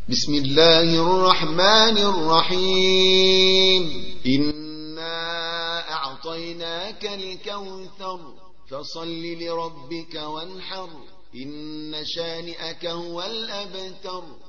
بسم الله الرحمن الرحيم إنا أعطيناك الكوثر فصل لربك وانحر إن شانئك هو الأبتر